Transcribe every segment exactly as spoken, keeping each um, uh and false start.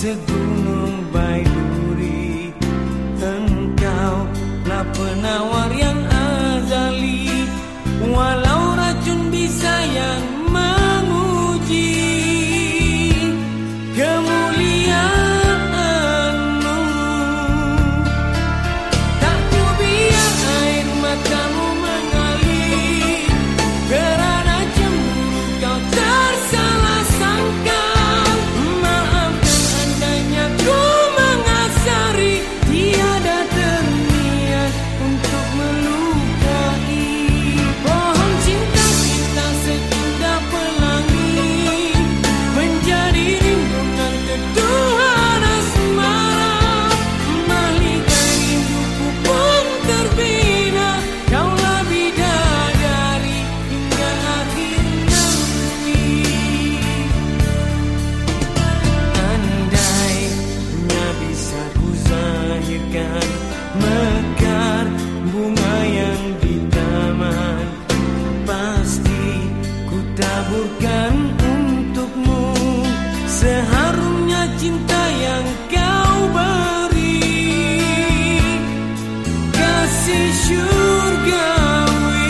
segunung baiduri. Engkau lah penawar yang azali, walau racun bisa yang menguji kemuliaanmu. Tak ku biar air matamu mengalir, kerana cemburu kau tersalah sangka. Maafkan andainya ku mengasari, tiada terniat untuk melukai. Pohon cinta kita seindah pelangi, menjadi rimbunan ketuhan asmara. Mahligai rinduku pun terbina, kaulah bidadari hingga akhir nanti. Andainya bisa ku zahirkan mekar bunga yang di taman, pasti ku taburkan untukmu seharumnya cinta yang kau beri, kasih syurgawi.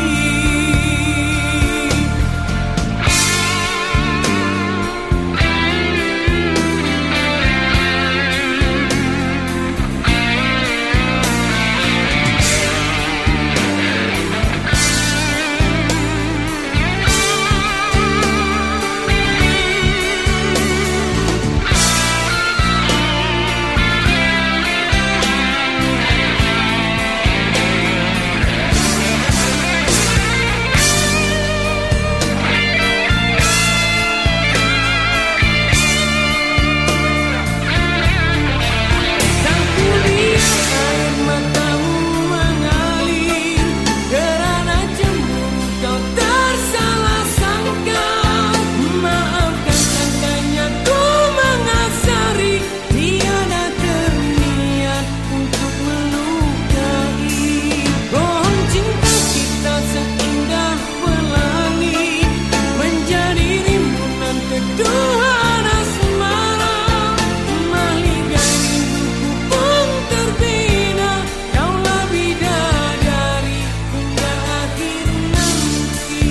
Tuhan asmara, mahligai rinduku pun terbina, kaulah bidadari hingga akhir nanti.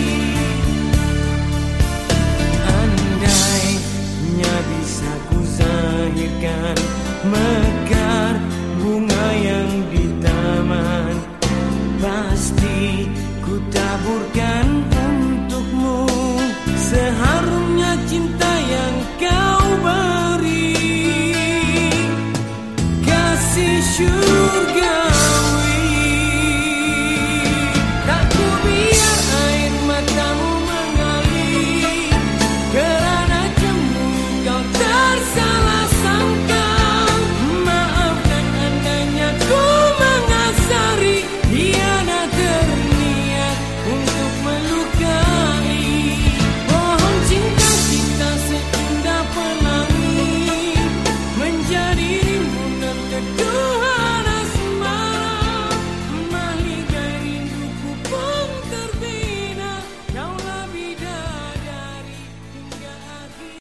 Andainya bisa ku zahirkan mekar bunga yang di taman, pasti ku taburkan